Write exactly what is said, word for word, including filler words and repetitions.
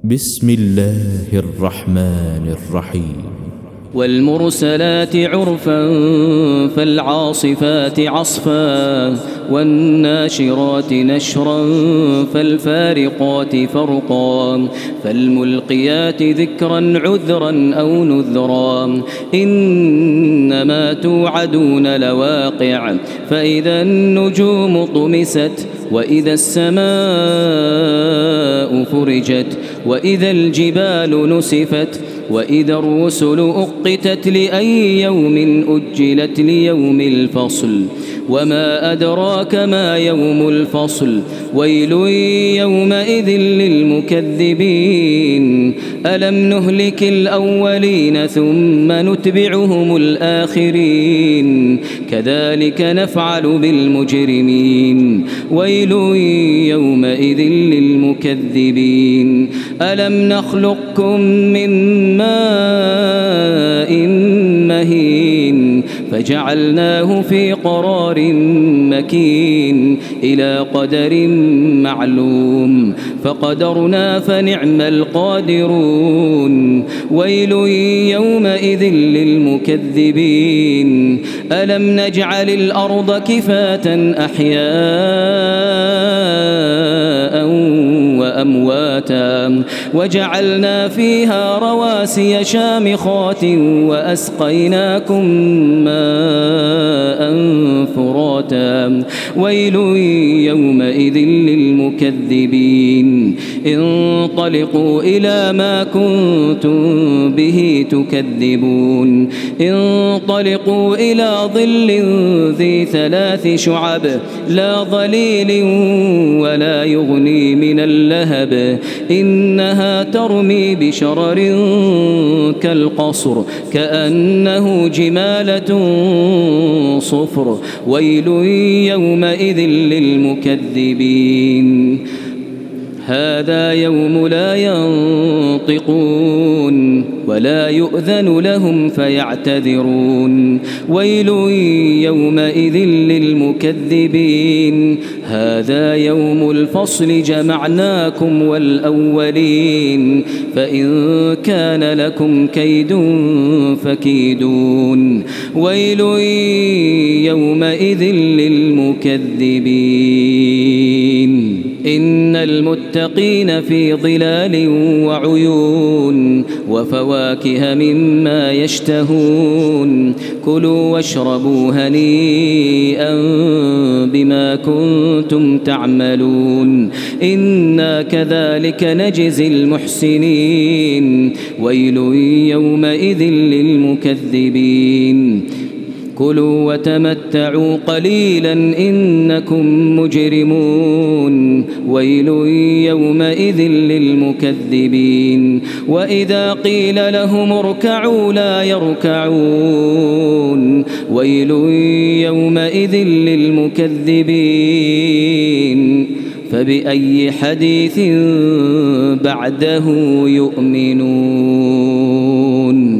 بسم الله الرحمن الرحيم. والمرسلات عرفا فالعاصفات عصفا والناشرات نشرا فالفارقات فرقا فالملقيات ذكرا عذرا أو نذرا إنما توعدون لواقع فإذا النجوم طمست وإذا السماء فرجت وإذا الجبال نسفت وإذا الرسل أقتت لأي يوم أجلت ليوم الفصل وما أدراك ما يوم الفصل ويل يومئذ للمكذبين ألم نهلك الأولين ثم نتبعهم الآخرين كذلك نفعل بالمجرمين ويل يومئذ للمكذبين ألم نخلقكم من ماء مهين فجعلناه في قرار مكين إلى قدر معلوم فقدرنا فنعم القادرون ويل يومئذ للمكذبين ألم نجعل الأرض كفاة أحياء وأمواتا وجعلنا فيها رواسي شامخات وأسقيناكم ماء فراتا ويل يومئذ للمكذبين انطلقوا إلى ما كنتم به تكذبون انطلقوا إلى ظل ذي ثلاث شعب لا ظليل ولا يغني من اللهب إنها ترمي بشرر كالقصر كأنه جمالة صفر ويل يومئذ للمكذبين هذا يوم لا ينطقون ولا يؤذن لهم فيعتذرون ويل يومئذ للمكذبين هذا يوم الفصل جمعناكم والأولين فإن كان لكم كيد فكيدون ويل يومئذ للمكذبين إن المتقين في ظلال وعيون وفواكه مما يشتهون كلوا واشربوا هنيئا بما كنتم تعملون إنا كذلك نجزي المحسنين ويل يومئذ للمكذبين كلوا وتمتعوا قليلا إنكم مجرمون ويل يومئذ للمكذبين وإذا قيل لهم اركعوا لا يركعون ويل يومئذ للمكذبين فبأي حديث بعده يؤمنون.